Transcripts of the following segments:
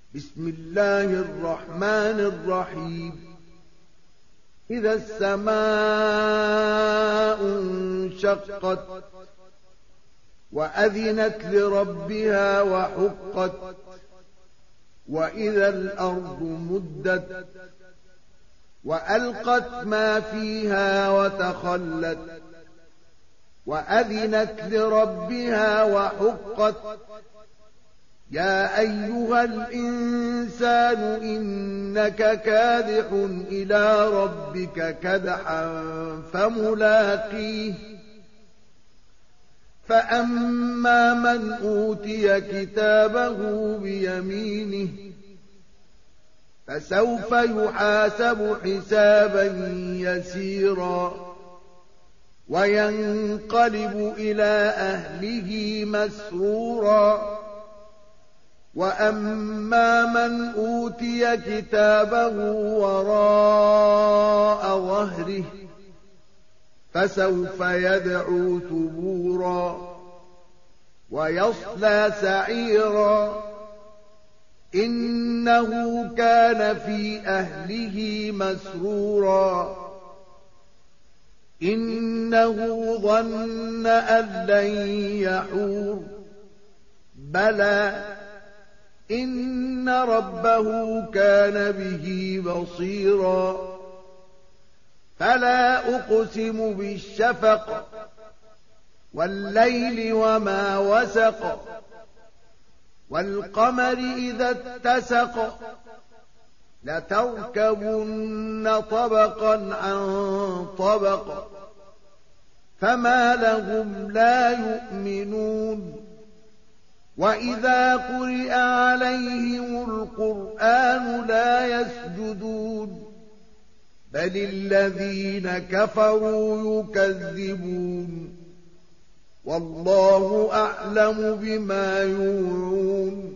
بسم الله الرحمن الرحيم إذا السماء انشقت وأذنت لربها وحقت وإذا الأرض مدت وألقت ما فيها وتخلت وأذنت لربها وحقت يا أيها الإنسان إنك كادح إلى ربك كدحا فملاقيه فأما من أوتي كتابه بيمينه فسوف يحاسب حسابا يسيرا وينقلب إلى أهله مسرورا وأما من أوتي كتابه وراء ظهره فسوف يدعو ثبورا ويصلى سعيرا إنه كان في أهله مسرورا إنه ظن أن لن يحور بلى إن ربه كان به بصيرا فلا أقسم بالشفق والليل وما وسق والقمر إذا اتسق لتركبن طبقا عن طبق فما لهم لا يؤمنون وإذا قرئ عليهم القرآن لا يسجدون بل الذين كفروا يكذبون والله أعلم بما يوعون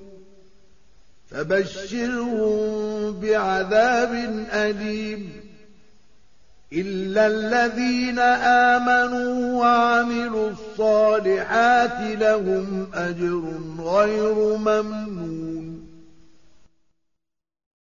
فبشرهم بعذاب أليم إلا الذين آمنوا وعملوا الصالحات لهم أجر غير ممنون